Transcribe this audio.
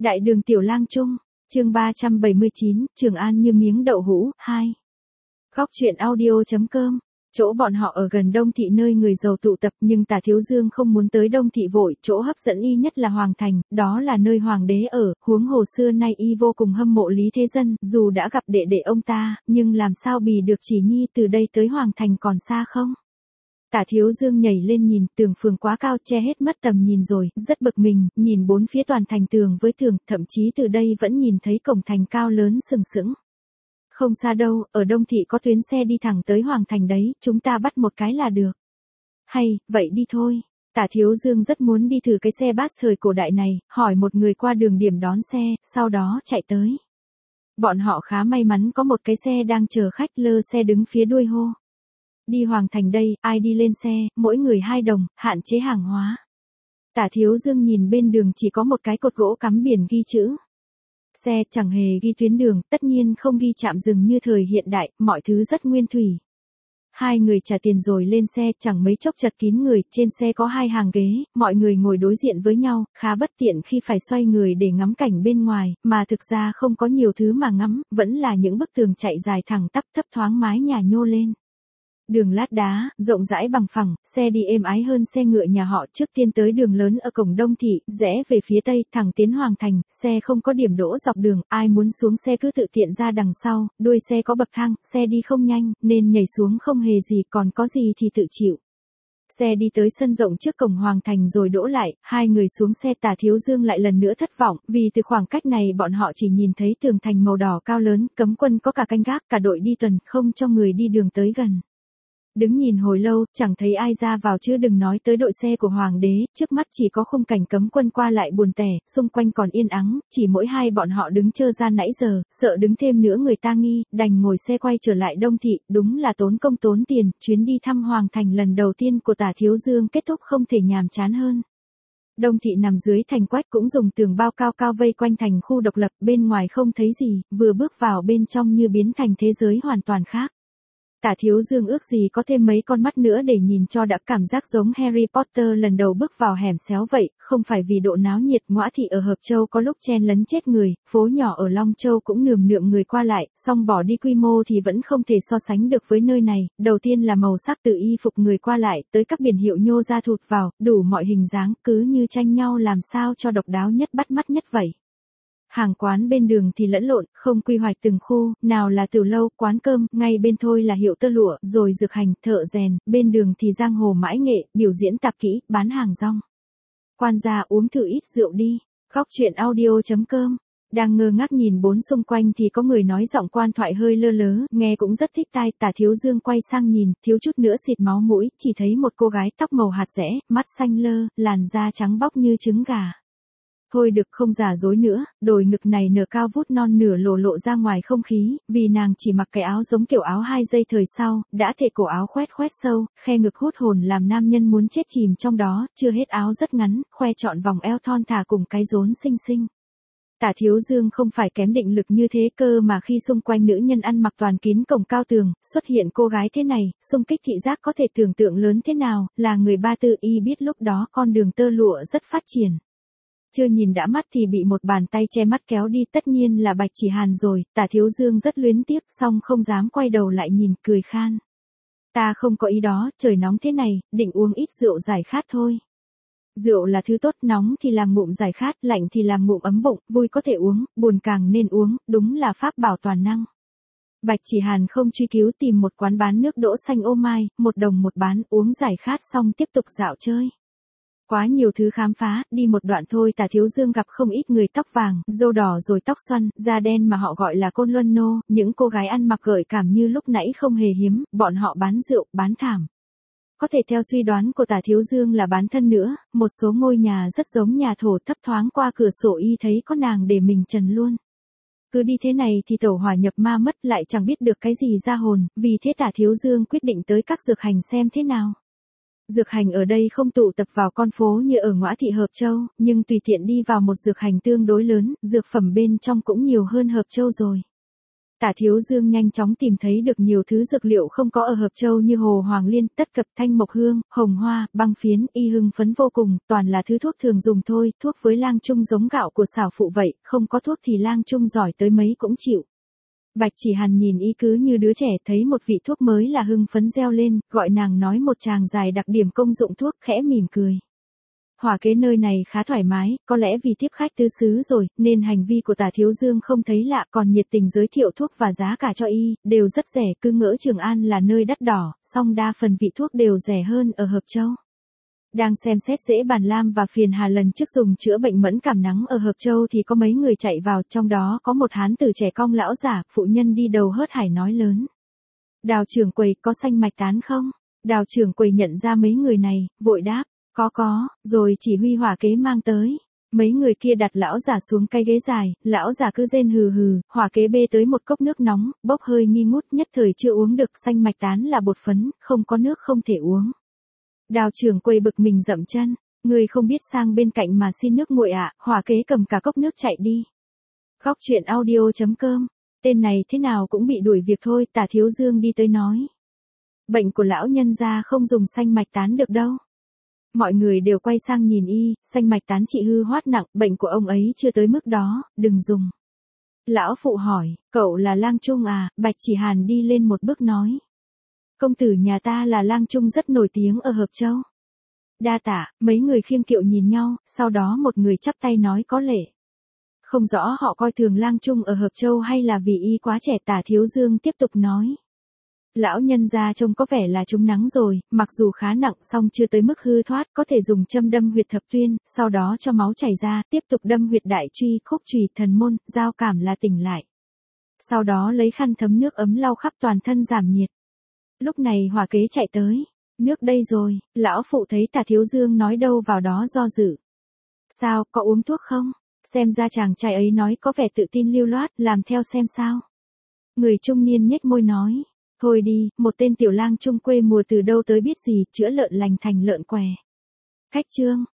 Đại đường Tiểu Lang Trung, chương 379, Trường An như miếng đậu hũ, 2. Góc truyện audio.com. Chỗ bọn họ ở gần Đông Thị nơi người giàu tụ tập, nhưng Tả Thiếu Dương không muốn tới Đông Thị vội, chỗ hấp dẫn y nhất là Hoàng Thành, đó là nơi hoàng đế ở, huống hồ xưa nay y vô cùng hâm mộ Lý Thế Dân, dù đã gặp đệ đệ ông ta, nhưng làm sao bì được Chỉ Nhi từ đây tới Hoàng Thành còn xa không? Tả Thiếu Dương nhảy lên nhìn, tường phường quá cao che hết mất tầm nhìn rồi, rất bực mình, nhìn bốn phía toàn thành tường với tường, thậm chí từ đây vẫn nhìn thấy cổng thành cao lớn sừng sững. Không xa đâu, ở Đông Thị có tuyến xe đi thẳng tới Hoàng Thành đấy, chúng ta bắt một cái là được. Hay, vậy đi thôi. Tả Thiếu Dương rất muốn đi thử cái xe bus thời cổ đại này, hỏi một người qua đường điểm đón xe, sau đó chạy tới. Bọn họ khá may mắn có một cái xe đang chờ khách, lơ xe đứng phía đuôi hô. Đi Hoàng Thành đây, ai đi lên xe, mỗi người 2 đồng, hạn chế hàng hóa. Tả Thiếu Dương nhìn bên đường chỉ có một cái cột gỗ cắm biển ghi chữ. Xe chẳng hề ghi tuyến đường, tất nhiên không ghi trạm dừng như thời hiện đại, mọi thứ rất nguyên thủy. 2 người trả tiền rồi lên xe, chẳng mấy chốc chật kín người, trên xe có 2 hàng ghế, mọi người ngồi đối diện với nhau, khá bất tiện khi phải xoay người để ngắm cảnh bên ngoài, mà thực ra không có nhiều thứ mà ngắm, vẫn là những bức tường chạy dài thẳng tắp thấp thoáng mái nhà nhô lên. Đường lát đá, rộng rãi bằng phẳng, xe đi êm ái hơn xe ngựa nhà họ. Trước tiên tới đường lớn ở cổng Đông Thị, rẽ về phía tây, thẳng tiến Hoàng Thành, xe không có điểm đỗ dọc đường, ai muốn xuống xe cứ tự tiện ra đằng sau, đuôi xe có bậc thang, xe đi không nhanh, nên nhảy xuống không hề gì, còn có gì thì tự chịu. Xe đi tới sân rộng trước cổng Hoàng Thành rồi đỗ lại, 2 người xuống xe. Tả Thiếu Dương lại lần nữa thất vọng, vì từ khoảng cách này bọn họ chỉ nhìn thấy tường thành màu đỏ cao lớn, cấm quân có cả canh gác, cả đội đi tuần, không cho người đi đường tới gần. Đứng nhìn hồi lâu, chẳng thấy ai ra vào chứ đừng nói tới đội xe của Hoàng đế, trước mắt chỉ có khung cảnh cấm quân qua lại buồn tẻ, xung quanh còn yên ắng, chỉ mỗi 2 bọn họ đứng chơ ra nãy giờ, sợ đứng thêm nữa người ta nghi, đành ngồi xe quay trở lại Đông Thị, đúng là tốn công tốn tiền, chuyến đi thăm Hoàng Thành lần đầu tiên của Tả Thiếu Dương kết thúc không thể nhàm chán hơn. Đông Thị nằm dưới thành quách cũng dùng tường bao cao cao vây quanh thành khu độc lập, bên ngoài không thấy gì, vừa bước vào bên trong như biến thành thế giới hoàn toàn khác. Tả Thiếu Dương ước gì có thêm mấy con mắt nữa để nhìn cho đã cảm giác giống Harry Potter lần đầu bước vào hẻm xéo vậy, không phải vì độ náo nhiệt. Ngõa Thị ở Hợp Châu có lúc chen lấn chết người, phố nhỏ ở Long Châu cũng nườm nượp người qua lại, song bỏ đi quy mô thì vẫn không thể so sánh được với nơi này. Đầu tiên là màu sắc từ y phục người qua lại, tới các biển hiệu nhô ra thụt vào, đủ mọi hình dáng, cứ như tranh nhau làm sao cho độc đáo nhất bắt mắt nhất vậy. Hàng quán bên đường thì lẫn lộn, không quy hoạch từng khu, nào là tiểu lâu, quán cơm, ngay bên thôi là hiệu tơ lụa, rồi dược hành, thợ rèn, bên đường thì giang hồ mãi nghệ, biểu diễn tạp kỹ, bán hàng rong. Quan gia uống thử ít rượu đi. Góc truyện audio.com. Đang ngơ ngác nhìn bốn xung quanh thì có người nói giọng quan thoại hơi lơ lớ, nghe cũng rất thích tai. Tả Thiếu Dương quay sang nhìn, thiếu chút nữa xịt máu mũi, chỉ thấy một cô gái tóc màu hạt rẽ, mắt xanh lơ, làn da trắng bóc như trứng gà. Thôi được không giả dối nữa, đồi ngực này nở cao vút non nửa lộ ra ngoài không khí, vì nàng chỉ mặc cái áo giống kiểu áo 2 giây thời sau, đã thể cổ áo khoét sâu, khe ngực hút hồn làm nam nhân muốn chết chìm trong đó, chưa hết áo rất ngắn, khoe trọn vòng eo thon thả cùng cái rốn xinh xinh. Tả Thiếu Dương không phải kém định lực như thế cơ mà khi xung quanh nữ nhân ăn mặc toàn kín cổng cao tường, xuất hiện cô gái thế này, xung kích thị giác có thể tưởng tượng lớn thế nào, là người Ba Tư y biết lúc đó con đường tơ lụa rất phát triển. Chưa nhìn đã mắt thì bị một bàn tay che mắt kéo đi, tất nhiên là Bạch Chỉ Hàn rồi. Tả Thiếu Dương rất luyến tiếc, song không dám quay đầu lại nhìn, cười khan. Ta không có ý đó, trời nóng thế này, định uống ít rượu giải khát thôi. Rượu là thứ tốt, nóng thì làm ngụm giải khát, lạnh thì làm ngụm ấm bụng, vui có thể uống, buồn càng nên uống, đúng là pháp bảo toàn năng. Bạch Chỉ Hàn không truy cứu, tìm một quán bán nước đỗ xanh ô mai, 1 đồng một bán, uống giải khát xong tiếp tục dạo chơi. Quá nhiều thứ khám phá, đi một đoạn thôi Tả Thiếu Dương gặp không ít người tóc vàng, râu đỏ rồi tóc xoăn, da đen mà họ gọi là Côn Luân Nô, những cô gái ăn mặc gợi cảm như lúc nãy không hề hiếm, bọn họ bán rượu, bán thảm. Có thể theo suy đoán của Tả Thiếu Dương là bán thân nữa, một số ngôi nhà rất giống nhà thổ, thấp thoáng qua cửa sổ y thấy có nàng để mình trần luôn. Cứ đi thế này thì tẩu hỏa nhập ma mất, lại chẳng biết được cái gì ra hồn, vì thế Tả Thiếu Dương quyết định tới các dược hành xem thế nào. Dược hành ở đây không tụ tập vào con phố như ở Ngõa Thị Hợp Châu, nhưng tùy tiện đi vào một dược hành tương đối lớn, dược phẩm bên trong cũng nhiều hơn Hợp Châu rồi. Tả Thiếu Dương nhanh chóng tìm thấy được nhiều thứ dược liệu không có ở Hợp Châu như hồ hoàng liên, tất cập, thanh mộc hương, hồng hoa, băng phiến, y hưng phấn vô cùng, toàn là thứ thuốc thường dùng thôi, thuốc với lang trung giống gạo của xảo phụ vậy, không có thuốc thì lang trung giỏi tới mấy cũng chịu. Bạch Chỉ Hàn nhìn y cứ như đứa trẻ, thấy một vị thuốc mới là hưng phấn reo lên, gọi nàng nói một tràng dài đặc điểm công dụng thuốc, khẽ mỉm cười. Hỏa kế nơi này khá thoải mái, có lẽ vì tiếp khách tứ xứ rồi, nên hành vi của Tả Thiếu Dương không thấy lạ, còn nhiệt tình giới thiệu thuốc và giá cả cho y, đều rất rẻ, cứ ngỡ Trường An là nơi đắt đỏ, song đa phần vị thuốc đều rẻ hơn ở Hợp Châu. Đang xem xét Dễ Bàn Lam và Phiền Hà lần trước dùng chữa bệnh mẫn cảm nắng ở Hợp Châu thì có mấy người chạy vào, trong đó có một hán tử trẻ cong lão giả, phụ nhân đi đầu hớt hải nói lớn. Đào trưởng quầy, có xanh mạch tán không? Đào trưởng quầy nhận ra mấy người này, vội đáp. Có, rồi chỉ huy hỏa kế mang tới. Mấy người kia đặt lão giả xuống cái ghế dài, lão giả cứ rên hừ hừ, hỏa kế bê tới một cốc nước nóng, bốc hơi nghi ngút, nhất thời chưa uống được, xanh mạch tán là bột phấn, không có nước không thể uống. Đào trưởng quầy bực mình dậm chân, người không biết sang bên cạnh mà xin nước nguội ạ, hỏa kế cầm cả cốc nước chạy đi. Góc truyện audio.com, tên này thế nào cũng bị đuổi việc thôi, Tả Thiếu Dương đi tới nói. Bệnh của lão nhân gia không dùng xanh mạch tán được đâu. Mọi người đều quay sang nhìn y, xanh mạch tán trị hư hoát nặng, bệnh của ông ấy chưa tới mức đó, đừng dùng. Lão phụ hỏi, cậu là lang trung à? Bạch Chỉ Hàn đi lên một bước nói. Công tử nhà ta là lang trung rất nổi tiếng ở Hợp Châu. Đa tạ, mấy người khiêng kiệu nhìn nhau, sau đó một người chắp tay nói có lễ. Không rõ họ coi thường lang trung ở Hợp Châu hay là vì y quá trẻ. Tả Thiếu Dương tiếp tục nói. Lão nhân gia trông có vẻ là trúng nắng rồi, mặc dù khá nặng song chưa tới mức hư thoát, có thể dùng châm đâm huyệt thập tuyên, sau đó cho máu chảy ra, tiếp tục đâm huyệt đại truy, khúc chùy, thần môn, giao cảm là tỉnh lại. Sau đó lấy khăn thấm nước ấm lau khắp toàn thân giảm nhiệt. Lúc này hỏa kế chạy tới. Nước đây rồi, lão phụ thấy Tả Thiếu Dương nói đâu vào đó do dự. Sao, có uống thuốc không? Xem ra chàng trai ấy nói có vẻ tự tin lưu loát, làm theo xem sao. Người trung niên nhếch môi nói. Thôi đi, một tên tiểu lang trung quê mùa từ đâu tới biết gì, chữa lợn lành thành lợn què. Khách chương.